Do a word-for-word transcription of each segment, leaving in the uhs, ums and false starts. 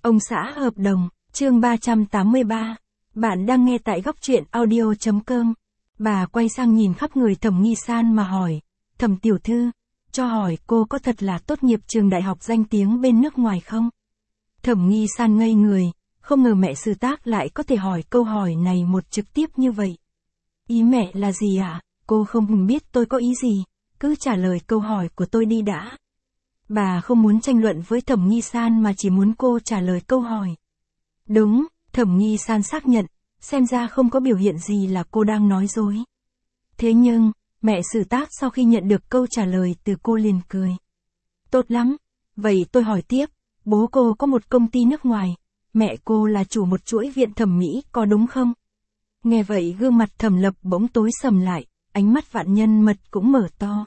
Ông xã hợp đồng, chương ba trăm tám mươi ba. Bạn đang nghe tại góc truyện audio.com. Bà quay sang nhìn khắp người Thẩm Nghi San mà hỏi, Thẩm tiểu thư, cho hỏi cô có thật là tốt nghiệp trường đại học danh tiếng bên nước ngoài không? Thẩm Nghi San ngây người, không ngờ mẹ Sử Tác lại có thể hỏi câu hỏi này một trực tiếp như vậy. Ý mẹ là gì ạ? À? Cô không biết tôi có ý gì, cứ trả lời câu hỏi của tôi đi đã. Bà không muốn tranh luận với Thẩm Nghi San mà chỉ muốn cô trả lời câu hỏi. Đúng, Thẩm Nghi San xác nhận, xem ra không có biểu hiện gì là cô đang nói dối. Thế nhưng, mẹ Sử Tác sau khi nhận được câu trả lời từ cô liền cười. Tốt lắm, vậy tôi hỏi tiếp, bố cô có một công ty nước ngoài, mẹ cô là chủ một chuỗi viện thẩm mỹ có đúng không? Nghe vậy gương mặt Thẩm Lập bỗng tối sầm lại, ánh mắt Vạn Nhân Mật cũng mở to.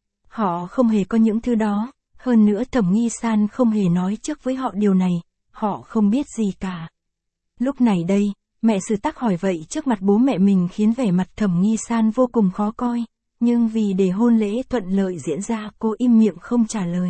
Họ không hề có những thứ đó. Hơn nữa Thẩm Nghi San không hề nói trước với họ điều này, họ không biết gì cả. Lúc này đây, mẹ Sử Tác hỏi vậy trước mặt bố mẹ mình khiến vẻ mặt Thẩm Nghi San vô cùng khó coi, nhưng vì để hôn lễ thuận lợi diễn ra cô im miệng không trả lời.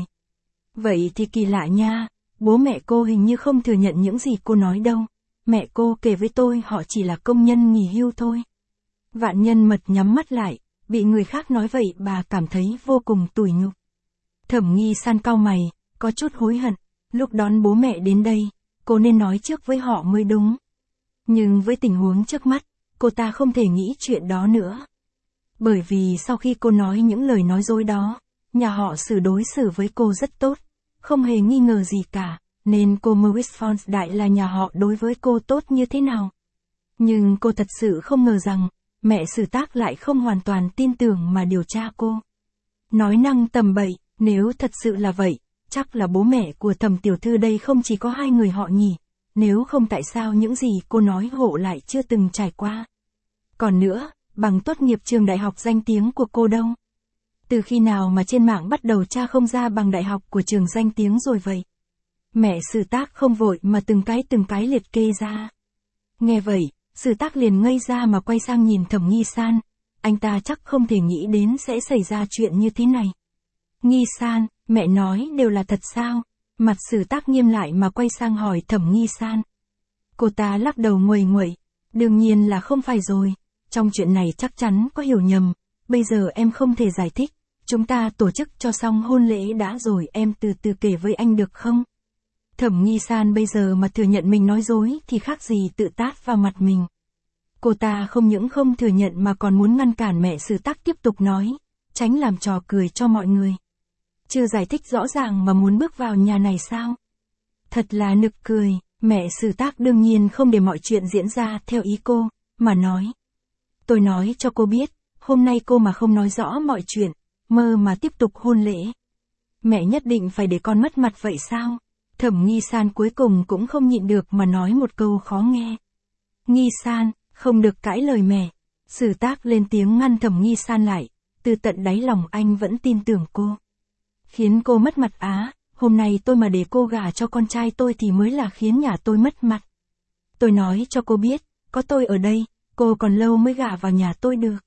Vậy thì kỳ lạ nha, bố mẹ cô hình như không thừa nhận những gì cô nói đâu, mẹ cô kể với tôi họ chỉ là công nhân nghỉ hưu thôi. Vạn Nhân Mật nhắm mắt lại, bị người khác nói vậy bà cảm thấy vô cùng tủi nhục. Thẩm Nghi San cau mày, có chút hối hận, lúc đón bố mẹ đến đây, cô nên nói trước với họ mới đúng. Nhưng với tình huống trước mắt, cô ta không thể nghĩ chuyện đó nữa. Bởi vì sau khi cô nói những lời nói dối đó, nhà họ xử đối xử với cô rất tốt, không hề nghi ngờ gì cả, nên cô mới biết Fons Đại là nhà họ đối với cô tốt như thế nào. Nhưng cô thật sự không ngờ rằng, mẹ Sử Tác lại không hoàn toàn tin tưởng mà điều tra cô. Nói năng tầm bậy. Nếu thật sự là vậy, chắc là bố mẹ của Thẩm tiểu thư đây không chỉ có hai người họ nhỉ, nếu không tại sao những gì cô nói hộ lại chưa từng trải qua. Còn nữa, bằng tốt nghiệp trường đại học danh tiếng của cô đâu? Từ khi nào mà trên mạng bắt đầu tra không ra bằng đại học của trường danh tiếng rồi vậy? Mẹ Sử Tác không vội mà từng cái từng cái liệt kê ra. Nghe vậy, Sử Tác liền ngây ra mà quay sang nhìn Thẩm Nghi San, anh ta chắc không thể nghĩ đến sẽ xảy ra chuyện như thế này. Nghi San, mẹ nói đều là thật sao? Mặt Sử Tác nghiêm lại mà quay sang hỏi Thẩm Nghi San. Cô ta lắc đầu nguầy nguậy, đương nhiên là không phải rồi, trong chuyện này chắc chắn có hiểu nhầm, bây giờ em không thể giải thích, chúng ta tổ chức cho xong hôn lễ đã rồi em từ từ kể với anh được không? Thẩm Nghi San bây giờ mà thừa nhận mình nói dối thì khác gì tự tát vào mặt mình. Cô ta không những không thừa nhận mà còn muốn ngăn cản mẹ Sử Tác tiếp tục nói, tránh làm trò cười cho mọi người. Chưa giải thích rõ ràng mà muốn bước vào nhà này sao? Thật là nực cười, mẹ Sử Tác đương nhiên không để mọi chuyện diễn ra theo ý cô, mà nói. Tôi nói cho cô biết, hôm nay cô mà không nói rõ mọi chuyện, mơ mà tiếp tục hôn lễ. Mẹ nhất định phải để con mất mặt vậy sao? Thẩm Nghi San cuối cùng cũng không nhịn được mà nói một câu khó nghe. Nghi San, không được cãi lời mẹ. Sử Tác lên tiếng ngăn Thẩm Nghi San lại, từ tận đáy lòng anh vẫn tin tưởng cô. Khiến cô mất mặt á, hôm nay tôi mà để cô gả cho con trai tôi thì mới là khiến nhà tôi mất mặt. Tôi nói cho cô biết, có tôi ở đây, cô còn lâu mới gả vào nhà tôi được.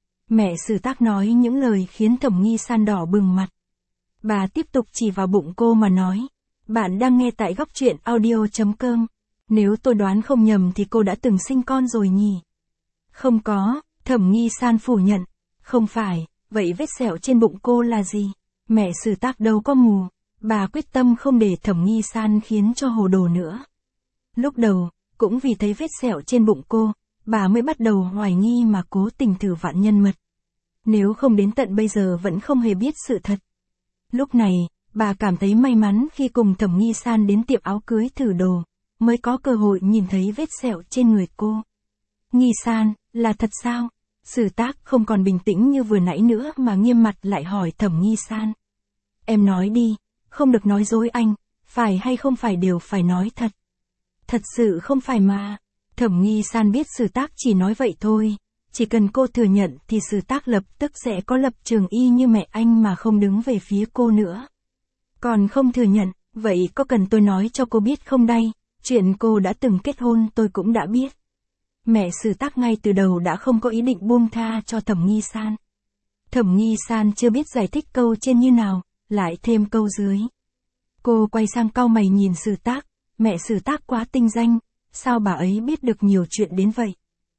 Mẹ Sử Tác nói những lời khiến Thẩm Nghi San đỏ bừng mặt. Bà tiếp tục chỉ vào bụng cô mà nói, bạn đang nghe tại góc truyện audio.com, nếu tôi đoán không nhầm thì cô đã từng sinh con rồi nhỉ? Không có, Thẩm Nghi San phủ nhận, không phải, vậy vết sẹo trên bụng cô là gì? Mẹ Sử Tác đâu có mù, bà quyết tâm không để Thẩm Nghi San khiến cho hồ đồ nữa. Lúc đầu, cũng vì thấy vết sẹo trên bụng cô, bà mới bắt đầu hoài nghi mà cố tình thử Vạn Nhân Mật. Nếu không đến tận bây giờ vẫn không hề biết sự thật. Lúc này, bà cảm thấy may mắn khi cùng Thẩm Nghi San đến tiệm áo cưới thử đồ, mới có cơ hội nhìn thấy vết sẹo trên người cô. Nghi San, là thật sao? Sử Tác không còn bình tĩnh như vừa nãy nữa mà nghiêm mặt lại hỏi Thẩm Nghi San. Em nói đi, không được nói dối anh, phải hay không phải đều phải nói thật. Thật sự không phải mà. Thẩm Nghi San biết Sử Tác chỉ nói vậy thôi, chỉ cần cô thừa nhận thì Sử Tác lập tức sẽ có lập trường y như mẹ anh mà không đứng về phía cô nữa. Còn không thừa nhận, vậy có cần tôi nói cho cô biết không đây, chuyện cô đã từng kết hôn tôi cũng đã biết. Mẹ Sử Tác ngay từ đầu đã không có ý định buông tha cho Thẩm Nghi San. Thẩm Nghi San chưa biết giải thích câu trên như nào, lại thêm câu dưới. Cô quay sang cau mày nhìn Sử Tác, mẹ Sử Tác quá tinh danh, sao bà ấy biết được nhiều chuyện đến vậy?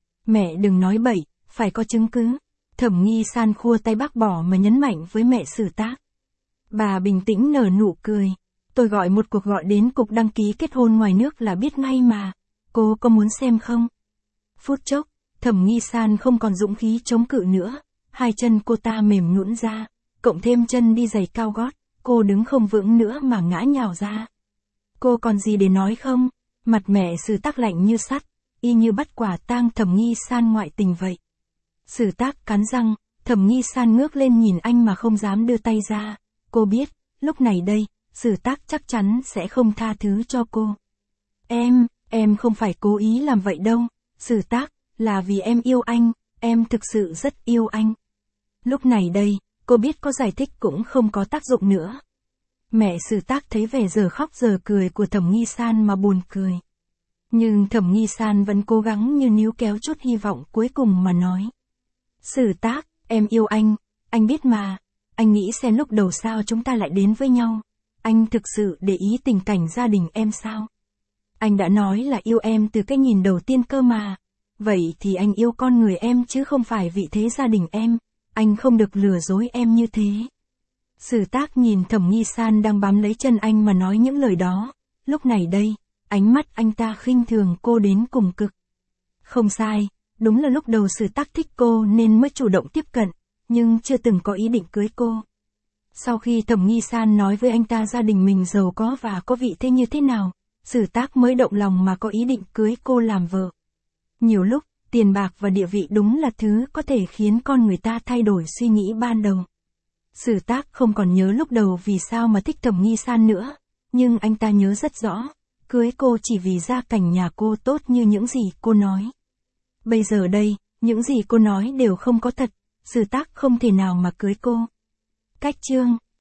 Mẹ đừng nói bậy, phải có chứng cứ. Thẩm Nghi San khua tay bác bỏ mà nhấn mạnh với mẹ Sử Tác. Bà bình tĩnh nở nụ cười. Tôi gọi một cuộc gọi đến cục đăng ký kết hôn ngoài nước là biết ngay mà. Cô có muốn xem không? Phút chốc, Thẩm Nghi San không còn dũng khí chống cự nữa. Hai chân cô ta mềm nhũn ra, cộng thêm chân đi giày cao gót, cô đứng không vững nữa mà ngã nhào ra. Cô còn gì để nói không? Mặt mẹ Sử Tác lạnh như sắt, y như bắt quả tang Thẩm Nghi San ngoại tình vậy. Sử Tác cắn răng, Thẩm Nghi San ngước lên nhìn anh mà không dám đưa tay ra. Cô biết, lúc này đây, Sử Tác chắc chắn sẽ không tha thứ cho cô. Em, em không phải cố ý làm vậy đâu, Sử Tác, là vì em yêu anh, em thực sự rất yêu anh. Lúc này đây, cô biết có giải thích cũng không có tác dụng nữa. Mẹ Sử Tác thấy vẻ giờ khóc giờ cười của Thẩm Nghi San mà buồn cười. Nhưng Thẩm Nghi San vẫn cố gắng như níu kéo chút hy vọng cuối cùng mà nói. Sử Tác, em yêu anh, anh biết mà, anh nghĩ xem lúc đầu sao chúng ta lại đến với nhau. Anh thực sự để ý tình cảnh gia đình em sao? Anh đã nói là yêu em từ cái nhìn đầu tiên cơ mà. Vậy thì anh yêu con người em chứ không phải vị thế gia đình em. Anh không được lừa dối em như thế. Sử Tác nhìn Thẩm Nghi San đang bám lấy chân anh mà nói những lời đó. Lúc này đây, ánh mắt anh ta khinh thường cô đến cùng cực. Không sai, đúng là lúc đầu Sử Tác thích cô nên mới chủ động tiếp cận, nhưng chưa từng có ý định cưới cô. Sau khi Thẩm Nghi San nói với anh ta gia đình mình giàu có và có vị thế như thế nào, Sử Tác mới động lòng mà có ý định cưới cô làm vợ. Nhiều lúc, tiền bạc và địa vị đúng là thứ có thể khiến con người ta thay đổi suy nghĩ ban đầu. Sử Tác không còn nhớ lúc đầu vì sao mà thích Thẩm Nghi San nữa, nhưng anh ta nhớ rất rõ, cưới cô chỉ vì gia cảnh nhà cô tốt như những gì cô nói. Bây giờ đây, những gì cô nói đều không có thật, Sử Tác không thể nào mà cưới cô. Cách chương